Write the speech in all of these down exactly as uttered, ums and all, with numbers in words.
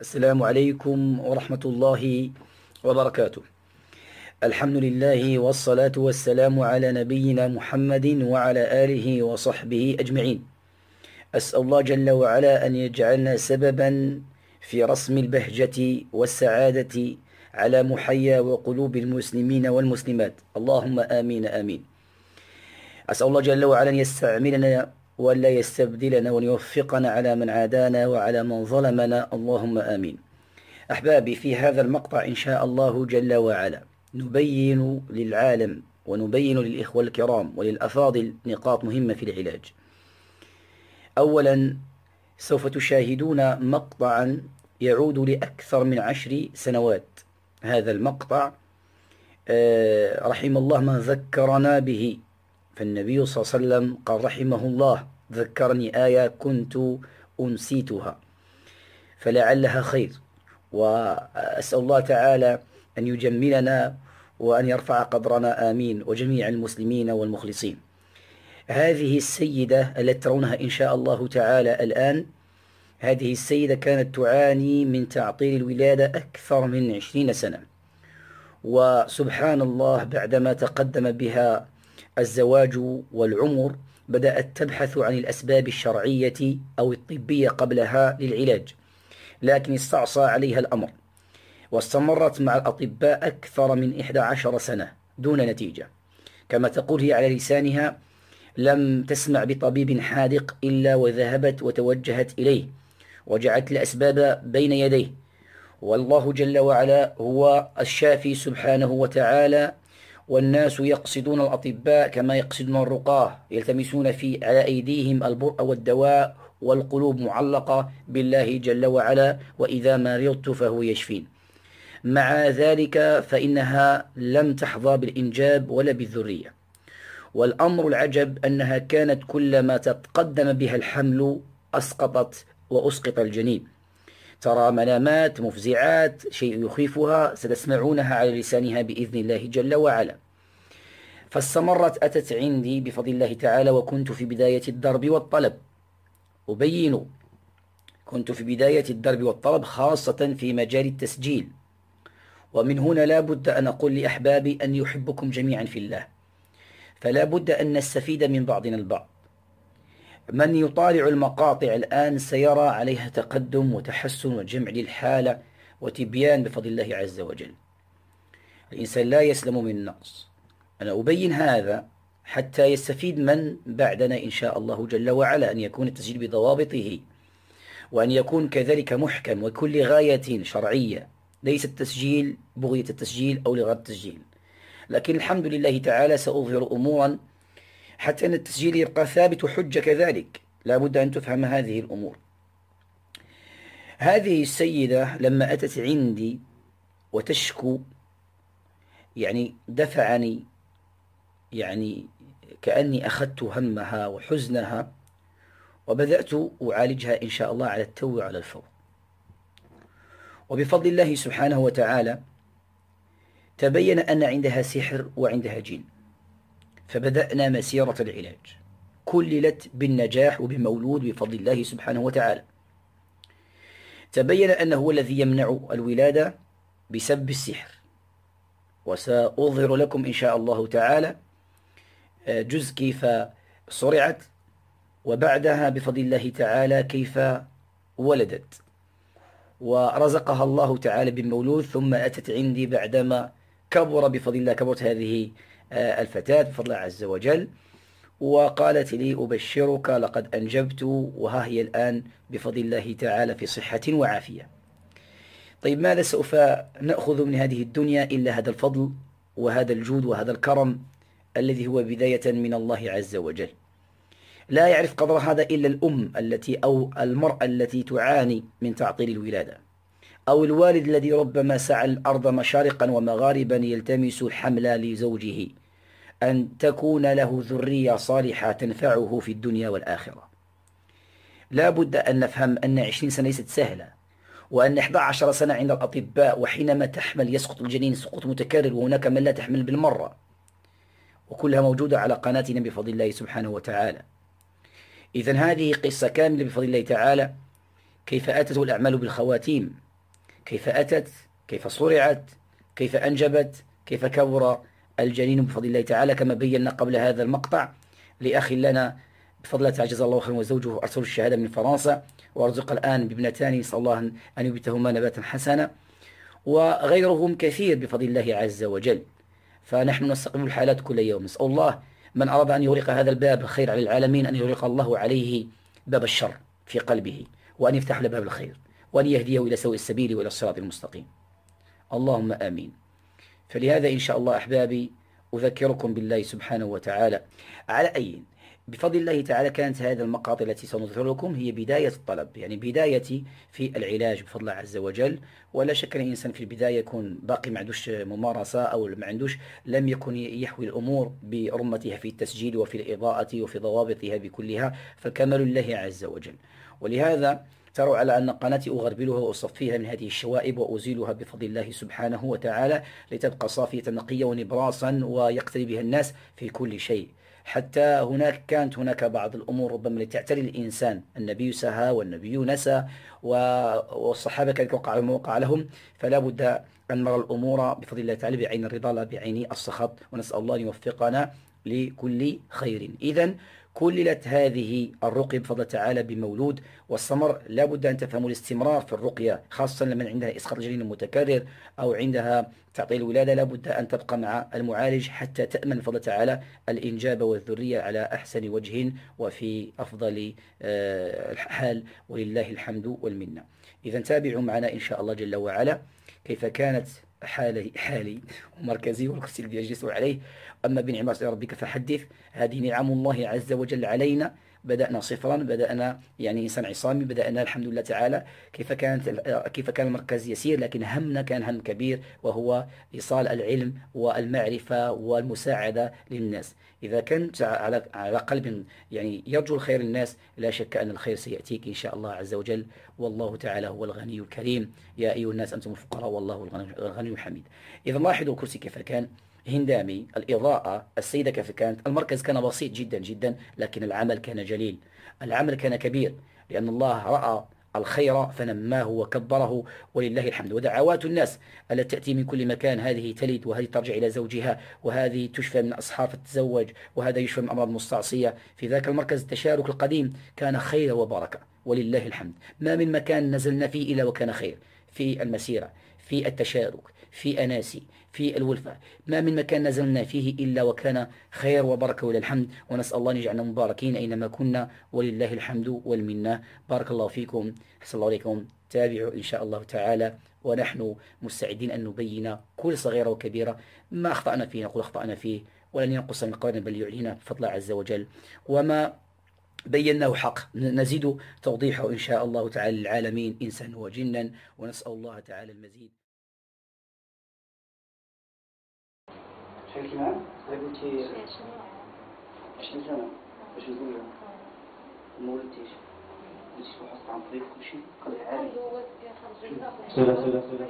السلام عليكم ورحمة الله وبركاته. الحمد لله والصلاة والسلام على نبينا محمد وعلى آله وصحبه أجمعين. أسأل الله جل وعلا أن يجعلنا سببا في رسم البهجة والسعادة على محيا وقلوب المسلمين والمسلمات، اللهم آمين آمين. أسأل الله جل وعلا أن يستعملنا ولا يستبدلنا وأن يوفقنا على من عادانا وعلى من ظلمنا، اللهم آمين. أحبابي، في هذا المقطع إن شاء الله جل وعلا نبين للعالم ونبين للإخوة الكرام وللأفاضل نقاط مهمة في العلاج. أولا، سوف تشاهدون مقطعا يعود لأكثر من عشر سنوات. هذا المقطع آه رحم الله من ذكرنا به، فالنبي صلى الله عليه وسلم قال رحمه الله ذكرني آية كنت أنسيتها فلعلها خير، وأسأل الله تعالى أن يجملنا وأن يرفع قدرنا آمين، وجميع المسلمين والمخلصين. هذه السيدة التي ترونها إن شاء الله تعالى الآن، هذه السيدة كانت تعاني من تعطيل الولادة أكثر من عشرين سنة، وسبحان الله بعدما تقدم بها الزواج والعمر بدأت تبحث عن الأسباب الشرعية أو الطبية قبلها للعلاج، لكن استعصى عليها الأمر واستمرت مع الأطباء أكثر من إحدى عشر سنة دون نتيجة. كما تقول هي على لسانها: لم تسمع بطبيب حاذق إلا وذهبت وتوجهت إليه وجعلت الأسباب بين يديه، والله جل وعلا هو الشافي سبحانه وتعالى، والناس يقصدون الأطباء كما يقصدون الرقاة، يلتمسون في على أيديهم البرء والدواء، والقلوب معلقة بالله جل وعلا، وإذا مرضت فهو يشفين. مع ذلك فإنها لم تحظى بالإنجاب ولا بالذرية، والأمر العجب أنها كانت كلما تقدم بها الحمل أسقطت وأسقط الجنين. ترى منامات مفزعات، شيء يخيفها ستسمعونها على لسانها بإذن الله جل وعلا. فاستمرت، أتت عندي بفضل الله تعالى، وكنت في بداية الدرب والطلب. أبين، كنت في بداية الدرب والطلب خاصة في مجال التسجيل، ومن هنا لا بد أن أقول لأحبابي أن يحبكم جميعا في الله، فلا بد أن نستفيد من بعضنا البعض. من يطالع المقاطع الآن سيرى عليها تقدم وتحسن وجمع للحالة وتبيان بفضل الله عز وجل. الإنسان لا يسلم من النقص. أنا أبين هذا حتى يستفيد من بعدنا إن شاء الله جل وعلا، أن يكون التسجيل بضوابطه، وأن يكون كذلك محكم وكل غاية شرعية، ليس التسجيل بغية التسجيل أو لغير التسجيل. لكن الحمد لله تعالى سأظهر أمورا حتى أن التسجيل يبقى ثابت وحجة كذلك، لا بد أن تفهم هذه الأمور. هذه السيدة لما أتت عندي وتشكو، يعني دفعني، يعني كأني أخذت همها وحزنها وبدأت أعالجها إن شاء الله على التو على الفور. وبفضل الله سبحانه وتعالى تبين أن عندها سحر وعندها جن، فبدأنا مسيرة العلاج، كللت بالنجاح وبمولود بفضل الله سبحانه وتعالى. تبين أنه هو الذي يمنع الولادة بسبب السحر، وسأظهر لكم إن شاء الله تعالى جزء كيف صرعت، وبعدها بفضل الله تعالى كيف ولدت ورزقها الله تعالى بالمولود، ثم أتت عندي بعدما كبر بفضل الله، كبرت هذه الفتاة بفضل الله عز وجل، وقالت لي: أبشرك لقد أنجبت، وها هي الآن بفضل الله تعالى في صحة وعافية. طيب، ماذا سوف نأخذ من هذه الدنيا إلا هذا الفضل وهذا الجود وهذا الكرم الذي هو بداية من الله عز وجل. لا يعرف قدر هذا إلا الأم التي أو المرأة التي تعاني من تعطيل الولادة، أو الوالد الذي ربما سعى الأرض مشارقا ومغاربا يلتمس الحمل لزوجه، أن تكون له ذرية صالحة تنفعه في الدنيا والآخرة. لا بد أن نفهم أن عشرين سنة ليست سهلة، وأن إحدى عشر سنة عند الأطباء، وحينما تحمل يسقط الجنين سقوط متكرر، وهناك من لا تحمل بالمرة، وكلها موجودة على قناتنا بفضل الله سبحانه وتعالى. إذن هذه قصة كاملة بفضل الله تعالى، كيف أتته الأعمال بالخواتيم، كيف أتت، كيف صرعت، كيف أنجبت، كيف كبر الجنين بفضل الله تعالى، كما بينا قبل هذا المقطع لأخ لنا بفضل الله تعالى جزاه الله خيرا، وزوجه أرسلوا الشهادة من فرنسا، وأرزق الآن بابنتان، نسأل الله أن يبتهما نباتا حسنا، وغيرهم كثير بفضل الله عز وجل. فنحن نستقبل الحالات كل يوم، نسأل الله من أراد أن يغلق هذا الباب الخير على العالمين أن يغلق الله عليه باب الشر في قلبه، وأن يفتح له باب الخير، وأن يهديه إلى سوء السبيل وإلى الصراط المستقيم، اللهم آمين. فلهذا إن شاء الله أحبابي أذكركم بالله سبحانه وتعالى على أي بفضل الله تعالى كانت هذه المقاطع التي سنظهر لكم هي بداية الطلب، يعني بداية في العلاج بفضل الله عز وجل. ولا شك أن الإنسان في البداية يكون باقي ما عندوش ممارسة أو ما عندوش لم يكن يحوي الأمور برمتها في التسجيل وفي الإضاءة وفي ضوابطها بكلها، فالكمال لله عز وجل. ولهذا تروا على أن قناتي أغربلها وأصفيها من هذه الشوائب وأزيلها بفضل الله سبحانه وتعالى لتبقى صافية نقية ونبراسا ويقتدي بها الناس في كل شيء. حتى هناك كانت هناك بعض الأمور ربما لتعتري الإنسان، النبي سهى والنبي نسى والصحابة كانت وقع ما وقع لهم، فلا بد أن نرى الأمور بفضل الله تعالى بعين الرضا لا بعين السخط، ونسأل الله أن يوفقنا لكل خير. إذن كللت هذه الرقية بفضل تعالى بمولود، والثمر لا بد أن تفهموا الاستمرار في الرقية، خاصة لمن عندها إسقاط جنين متكرر أو عندها تعطيل الولادة، لا بد أن تبقى مع المعالج حتى تأمن بفضل تعالى الإنجاب والذرية على أحسن وجه وفي أفضل الحال، ولله الحمد والمنة. إذا تابعوا معنا إن شاء الله جل وعلا كيف كانت حالي حالي ومركزي والكرسي الذي يجلس عليه. أما بنعمة ربك فحدث، هذه نعم الله عز وجل علينا. بدأنا صفرا، بدأنا يعني إنسان عصامي، بدأنا الحمد لله تعالى كيف كانت كيف كان المركز يسير، لكن همنا كان هم كبير، وهو إيصال العلم والمعرفة والمساعدة للناس. إذا كنت على على قلب يعني يرجو الخير للناس، لا شك أن الخير سيأتيك إن شاء الله عز وجل، والله تعالى هو الغني الكريم. يا أيها الناس أنتم الفقراء والله الغني الحميد. إذا لاحظوا الكرسي كيف كان هندامي، الإضاءة، السيدة كيف كانت، المركز كان بسيط جدا جدا، لكن العمل كان جليل، العمل كان كبير، لأن الله رأى الخير فنماه وكبره، ولله الحمد. ودعوات الناس التي تأتي من كل مكان، هذه تلد وهذه ترجع إلى زوجها، وهذه تشفى من أصحاب فتتزوج، وهذا يشفى من أمراض مستعصية. في ذاك المركز التشارك القديم كان خير وبركة، ولله الحمد. ما من مكان نزلنا فيه إلا وكان خير، في المسيرة، في التشارك، في أناسي، في الولفة، ما من مكان نزلنا فيه إلا وكان خير وبركة ولله الحمد. ونسأل الله أن يجعلنا مباركين أينما كنا، ولله الحمد والمنة. بارك الله فيكم، أحسن الله عليكم. تابعوا إن شاء الله تعالى، ونحن مستعدين أن نبين كل صغيرة وكبيرة ما أخطأنا فيه نقول أخطأنا فيه، ولن ينقص من قولنا بل يعلينا بفضل عز وجل، وما بيناه حق نزيد توضيحه إن شاء الله تعالى للعالمين إنسان وجنا، ونسأل الله تعالى المزيد. شو الكلام؟ قلتي عشرين سنة باش نقولها وما ولدتيش، قلتي وحصت عن طريق كل شيء قال عادي. سلا سلا سلا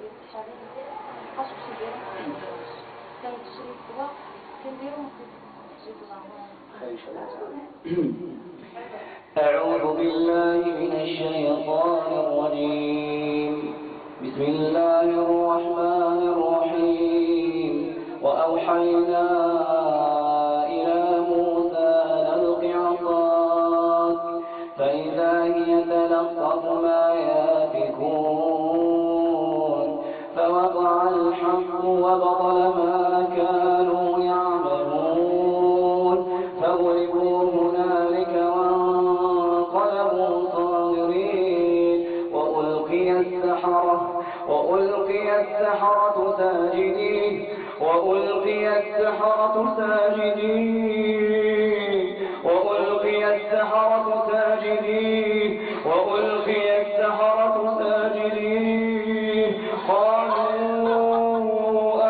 أعوذ بالله من الشيطان الرجيم. بسم الله الرحمن الرحيم. وأوحينا إلى موسى أن ألق عصاك فإذا هي تلقف ما يأفكون فوقع الحق وبطل ما كانوا يعملون فغلبوا هنالك وانقلبوا صاغرين وألقي السحرة وألقي السحرة ساجدين وألقي السحرة ساجدين وألقي السحرة ساجدين وألقي السحرة ساجدين قالوا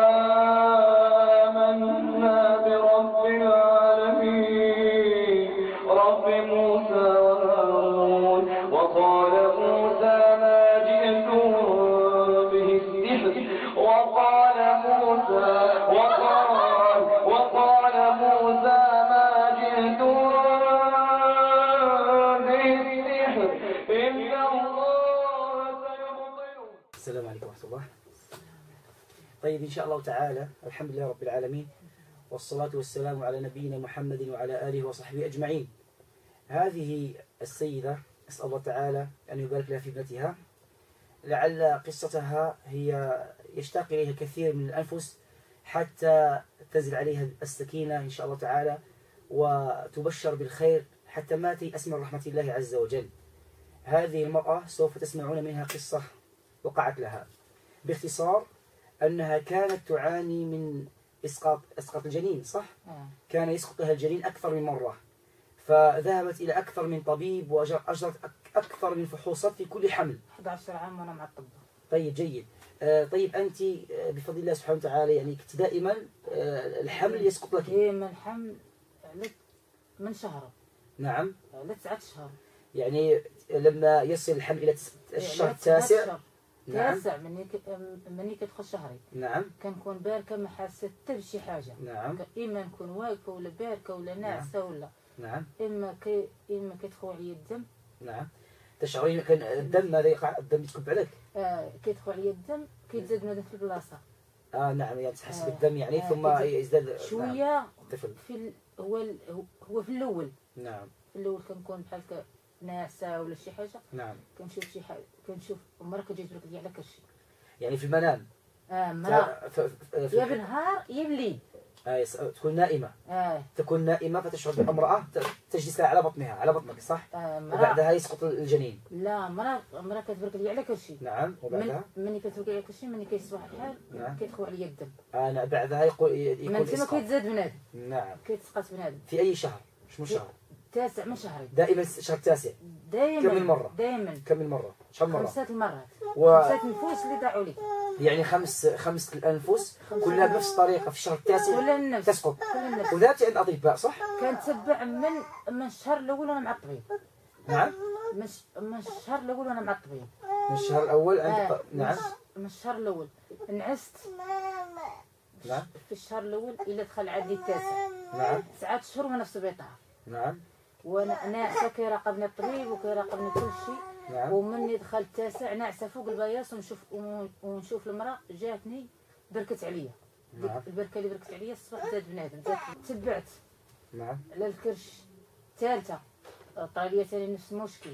آمنا برب العالمين رب موسى وهارون. وقال موسى ما جئتم به السحر وقال موسى وقال وقال موسى ما جئتم به السحر إنه السلام عليكم ورحمة الله. طيب إن شاء الله تعالى، الحمد لله رب العالمين، والصلاة والسلام على نبينا محمد وعلى آله وصحبه أجمعين. هذه السيدة أسأل الله تعالى أن يبارك لها في ابنتها، لعل قصتها هي يشتاق إليها كثير من الأنفس حتى تنزل عليها السكينة إن شاء الله تعالى وتبشر بالخير حتى ما تيأس من رحمة الله عز وجل. هذه المرأة سوف تسمعون منها قصة وقعت لها. باختصار أنها كانت تعاني من إسقاط إسقاط الجنين، صح؟ كان يسقط لها الجنين أكثر من مرة، فذهبت إلى أكثر من طبيب وأجرت أكثر من فحوصات في كل حمل. أحد عشر عام وأنا مع الطب. طيب جيد. آه طيب أنت بفضل الله سبحانه وتعالى يعني كنت دائما آه الحمل يسقط لك؟ دائما الحمل من شهر. نعم. لتسعة أشهر. يعني لما يصل الحمل إلى الشهر التاسع. نعم. تاسع مني ك... مني كتدخل شهري. نعم. كنكون باركة ما حاسة حتى بشي حاجة. نعم. إما نكون واقفة ولا باركة ولا ناعسة. نعم. ولا. نعم. إما كي إما كيدخل عليا الدم. نعم. تشعرين كان الدم ماذا يقع؟ الدم يتكب عليك؟ آه كيدخل عليا الدم كيتزاد بنادم في البلاصة. اه نعم، يعني تحس آه بالدم يعني آه ثم يزداد شوية. الطفل. في ال... هو ال... هو في الأول. نعم. في الأول كنكون بحال ك ناعسة ولا شي حاجة. نعم. كنشوف شي حاجة، كنشوف مرة كتجي تبرك لي على كرشي. يعني في المنام. اه مرة. ف... ف... يا بالنهار يا بالليل. آه يس... تكون نائمة. آه. تكون نائمة فتشعر بامرأة تجلس على بطنها، على بطنك صح؟ آه مرة. وبعدها يسقط الجنين. لا مرة مرة كتبرك لي على كرشي. نعم. وبعدها؟ من... مني كتبرك لي على كرشي مني كيصبح الحال. نعم. كيدخل عليا الدم. آه نعم. بعدها يقول يكون من تما كيتزاد بنادم. نعم. كيتسقط بنادم. في أي شهر؟ شنو شهر؟ تاسع من شهري. دائما الشهر التاسع. دائما. كم من مرة؟ دائما. كم من مرة؟ شحال مرة؟ خمسة المرات. و... خمسة نفوس اللي ضاعوا لي. يعني خمس خمس الأنفس كلها بنفس الطريقة في الشهر التاسع. كلها النفس. تسقط. كلها النفس. وذاتي عند أطباء صح؟ كنتبع من من الشهر الأول وأنا مع الطبيب. نعم. من من الشهر الأول وأنا مع الطبيب. من الشهر الأول عند آه. الط... نعم. من الشهر الأول نعست. نعم. في الشهر الأول إلى دخل عندي التاسع. نعم. تسعة أشهر وأنا في السبيطار. نعم. وانا ناعسه كيراقبني الطبيب وكيراقبني كل شيء. نعم. ومني دخلت التاسع ناعسه فوق البياص ونشوف ونشوف المراه جاتني بركت عليا. نعم. البركه اللي بركت عليا الصباح زاد بنادم زاد. تبعت. نعم. على الكرش. الثالثه طاليه ثاني نفس المشكل.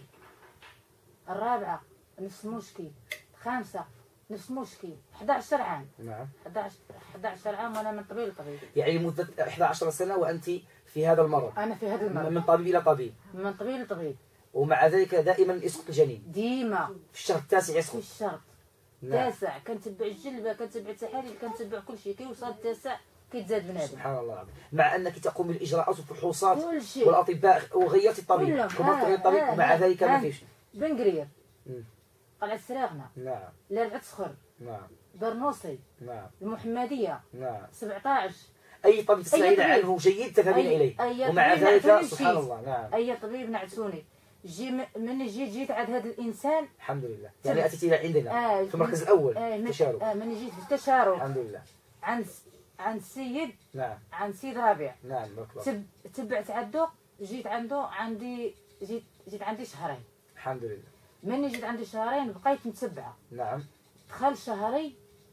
الرابعه نفس المشكل. الخامسه نفس المشكل. أحد عشر عام. نعم. أحد عشر عام وانا من طبيب لطبيب. يعني مده إحدى عشرة سنه وانت في هذا المرض. انا في هذا المرض. من طبيب الى طبيب. من طبيب لطبيب. ومع ذلك دائما يسقط الجنين. ديما. في الشهر التاسع يسقط. في الشهر التاسع. نعم. كنتبع الجلبه كنتبع التحاليل كنتبع كل شيء كيوصل التاسع كيتزاد بنادم. سبحان الله العظيم. مع انك تقوم بالاجراءات والفحوصات كلشي والاطباء وغيرت الطبيب كما تغير الطبيب آه ومع ذلك ما فيش. بن قرير. قلعة سراغنة. نعم. لرعة صخر. نعم. برنوصي. نعم. المحمدية. نعم. سبعطاش. اي طبيب تسمعين عنه جيد تذهبين اليه. أي ومع ذلك سبحان الله. نعم. اي طبيب نعسوني. جي من جيت جيت عند هذا الانسان. الحمد لله. يعني اتيتي الى عندنا آه في المركز الاول آه تشارك. آه من جيت في التشارك. الحمد لله. عند عند سيد. نعم. عند سيد رابع. نعم. تب... تبعت عنده جيت عنده عندي جيت جيت عندي شهرين. الحمد لله. مني جيت عندي شهرين بقيت متبعه. نعم. دخل شهري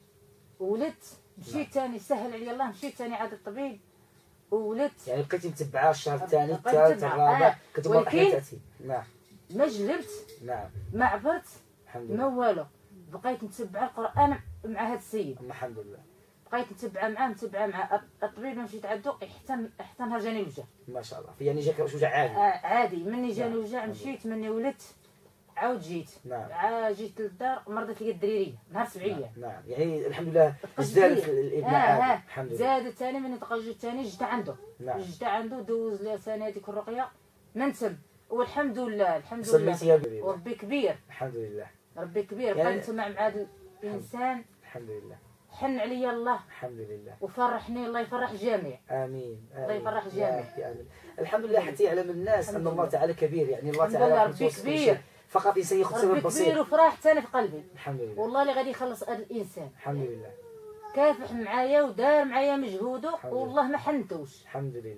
ولدت. مشيت ثاني سهل علي الله مشيت ثاني عند الطبيب وولدت. يعني بقيتي متبعه الشهر الثاني الثالث الرابع آه. كنت مرحله تاتي. نعم. ما جلبت. نعم. ما عبرت. الحمد لله. ما والو. بقيت متبعه القران مع هذا السيد. الحمد لله. بقيت متبعه معاه متبعه مع الطبيب مشيت عنده حتى حتى نهار جاني وجع. ما شاء الله. يعني جاك وجع عادي. آه عادي مني جاني نعم. وجع مشيت مني ولدت عاود جيت. نعم. عاد جيت للدار مرضت لي الدريريه نهار سبعيه. نعم. نعم. يعني الحمد لله ازدادت الابن آه عادي. آه. الحمد لله. زادت ثاني من تقجت ثاني جيت عنده. نعم. جيت عنده دوز لي ثاني هذيك الرقيه من تم والحمد لله الحمد لله. سميتي وربي كبير. الحمد لله. ربي كبير. يعني بقيت مع مع هذا الانسان. الحمد لله. حن عليا الله. الحمد لله. وفرحني الله يفرح الجميع. امين. الله يفرح الجميع. آمين. الحمد لله حتى يعلم الناس ان الله تعالى كبير. يعني الله الحمد تعالى لله ربي كبير. فقط انسان ياخذ سبب ربي بسيط. كبير وفرح ثاني في قلبي. الحمد لله. والله اللي غادي يخلص هذا الانسان. الحمد لله. كافح معايا ودار معايا مجهوده والله ما حنتوش. الحمد لله.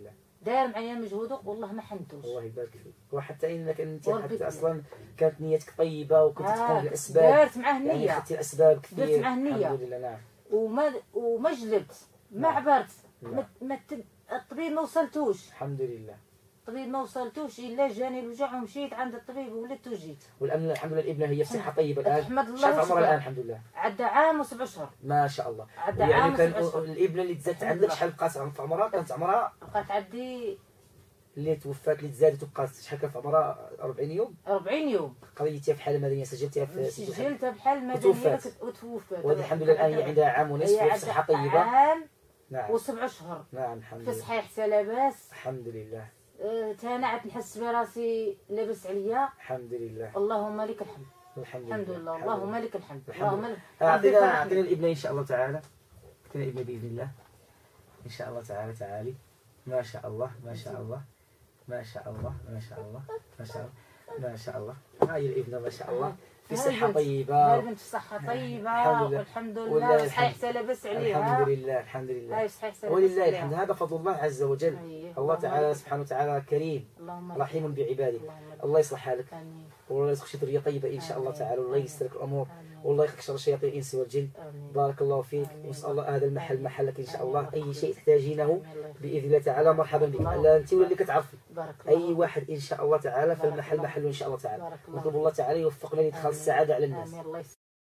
دار معايا مجهوده والله ما حنتوش. الله يبارك فيك. وحتى انك انت وربي حتى كبير. اصلا كانت نيتك طيبه وكنت آه، تقوم بالاسباب، دارت معاه يعني النية. خدتي الاسباب كثير. درت معاه النية. الحمد لله. نعم. وما وما جلبت ما نعم. عبرت نعم. ما ما ت- الطبيب ما وصلتوش. الحمد لله. الطبيب ما وصلتوش الا جاني الوجع ومشيت عند الطبيب ولدت وجيت. والامن الحمد لله الابنه هي بصحه طيبه الان. احمد الله شاف عمرها وشكرا. الان الحمد لله. عدى عام وسبع اشهر. ما شاء الله. عدى يعني عام كان وسبع اشهر. الابنه اللي تزادت الحمد عندك لله. شحال بقات في عمرها؟ كانت عمرها بقات عندي اللي توفات اللي تزادت وبقات شحال كان في عمرها؟ أربعين يوم. أربعين يوم. قضيتيها في حاله مدنيه، سجلتيها في سجلتها بحال مدنيه وتوفات. وتوفات. وهذه الحمد لله الان هي عندها عام ونصف هي وفي صحه عندها طيبه. عام نعم. وسبع اشهر نعم الحمد في لله. صحيح حتى لاباس. الحمد لله. أه، تا انا عاد نحس براسي لاباس عليا. الحمد لله. اللهم لك الحمد. الحمد الحمد لله. لله. اللهم لك الحمد. الحمد اللهم لله. لك. اعطينا ربي اعطينا يفرحني. الابنه ان شاء الله تعالى. اعطينا الابنه باذن الله. ان شاء الله تعالى. تعالي. ما شاء الله ما شاء الله ما شاء الله ما شاء الله ما شاء الله ما شاء الله. هاي الابنه ما شاء الله في صحه طيبه. البنت في صحه طيبه الحمد لله. والحمد ولله لله. صحيح الحمد. حتى لاباس عليها. الحمد لله. الحمد لله. هاي صحيح حتى لاباس ولله عليها. الحمد. هذا فضل الله عز وجل. أيه. الله تعالى لك. سبحانه وتعالى كريم اللهم لك. رحيم بعباده. اللهم لك. الله يصلح حالك امين. والله يرزقك شي ذريه طيبه ان شاء الله آمين. تعالى، والله آمين. ييسر لك الامور آمين. والله يخليك شر شياطين الانس والجن. آمين. بارك الله فيك. آمين. واسال الله هذا المحل آمين. محلك ان شاء آمين. الله. اي الله شيء يخليك. تحتاجينه آمين. الله يخليك. باذن الله تعالى مرحبا بك. الله. لا انت ولا اللي كتعرفي بارك اي الله. واحد ان شاء الله تعالى بارك فالمحل الله. محله ان شاء الله تعالى. بارك الله. نطلب الله تعالى يوفقنا لادخال آمين. السعاده على الناس. آمين. الله يسلمك.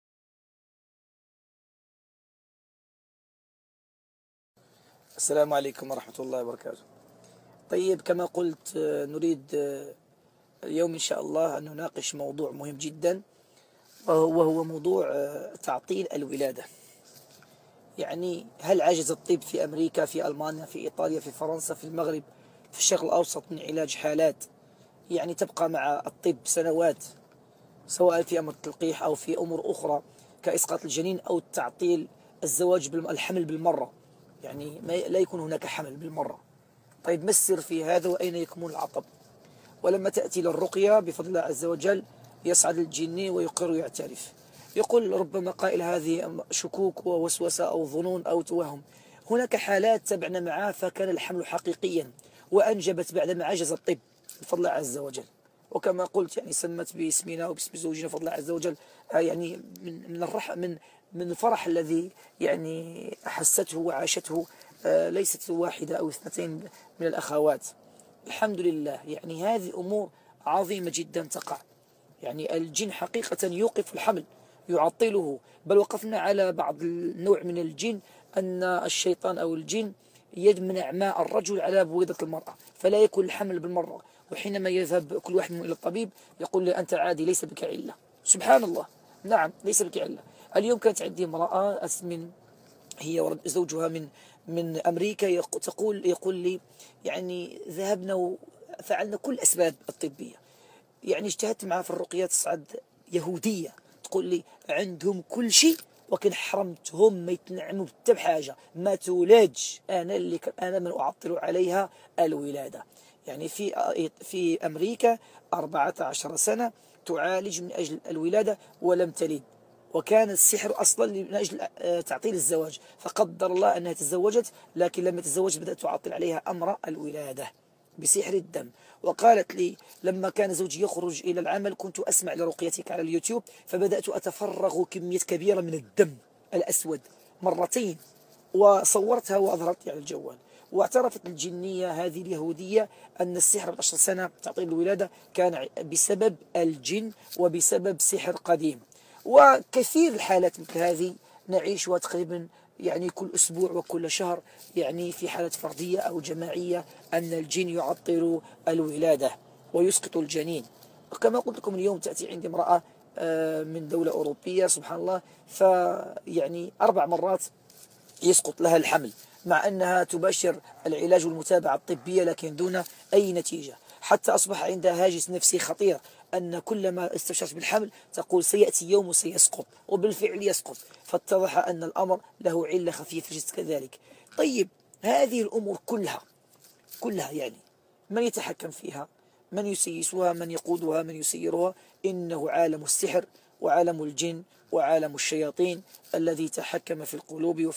السلام عليكم ورحمة الله وبركاته. طيب كما قلت نريد اليوم إن شاء الله أن نناقش موضوع مهم جدا، وهو موضوع تعطيل الولادة. يعني هل عجز الطب في أمريكا، في ألمانيا، في إيطاليا، في فرنسا، في المغرب، في الشرق الأوسط من علاج حالات يعني تبقى مع الطب سنوات، سواء في أمر التلقيح أو في أمور أخرى كإسقاط الجنين أو تعطيل الزواج بالحمل بالمرة، يعني ما لا يكون هناك حمل بالمرة. طيب ما السر في هذا وأين يكمن العطب؟ ولما تأتي للرقية بفضل الله عز وجل يصعد الجني ويقر ويعترف، يقول ربما قائل هذه شكوك ووسوسة أو ظنون أو توهم. هناك حالات تبعنا معاه فكان الحمل حقيقيا وأنجبت بعدما عجز الطب بفضل الله عز وجل. وكما قلت يعني سمت باسمنا وباسم زوجنا بفضل الله عز وجل، يعني من من الرح من من الفرح الذي يعني أحسته وعاشته ليست واحدة أو اثنتين من الأخوات. الحمد لله. يعني هذه أمور عظيمة جدا تقع. يعني الجن حقيقة يوقف الحمل يعطله، بل وقفنا على بعض النوع من الجن أن الشيطان أو الجن يمنع ماء الرجل على بويضة المرأة فلا يكون الحمل بالمرة، وحينما يذهب كل واحد منهم إلى الطبيب يقول لي أنت عادي ليس بك علة. سبحان الله. نعم ليس بك علة. اليوم كانت عندي امرأة من هي زوجها من من أمريكا تقول يقول لي يعني ذهبنا وفعلنا كل الأسباب الطبية، يعني اجتهدت معها في الرقيات تصعد يهودية تقول لي عندهم كل شيء وكن حرمتهم ما يتنعموا بتا بحاجة ما تولادش. أنا اللي أنا من أعطل عليها الولادة. يعني في في أمريكا أربعة عشر سنة تعالج من أجل الولادة ولم تلد، وكان السحر أصلا من أجل تعطيل الزواج، فقدر الله أنها تزوجت لكن لما تزوجت بدأت تعطل عليها أمر الولادة بسحر الدم. وقالت لي لما كان زوجي يخرج إلى العمل كنت أسمع لرقيتك على اليوتيوب فبدأت أتفرغ كمية كبيرة من الدم الأسود مرتين، وصورتها وأظهرتها على الجوال. واعترفت الجنية هذه اليهودية أن السحر بعشر سنة تعطيل الولادة كان بسبب الجن وبسبب سحر قديم. وكثير الحالات مثل هذه نعيشها تقريبا يعني كل أسبوع وكل شهر، يعني في حالات فردية أو جماعية أن الجن يعطل الولادة ويسقط الجنين. كما قلت لكم اليوم تأتي عندي امرأة من دولة أوروبية سبحان الله، فيعني أربع مرات يسقط لها الحمل مع أنها تباشر العلاج والمتابعة الطبية لكن دون أي نتيجة، حتى أصبح عندها هاجس نفسي خطير أن كلما استبشرت بالحمل تقول سيأتي يوم وسيسقط، وبالفعل يسقط، فاتضح أن الأمر له علة خفيفة جدا كذلك. طيب هذه الأمور كلها كلها يعني من يتحكم فيها؟ من يسيسها؟ من يقودها؟ من يسيرها؟ إنه عالم السحر وعالم الجن وعالم الشياطين الذي تحكم في القلوب وفي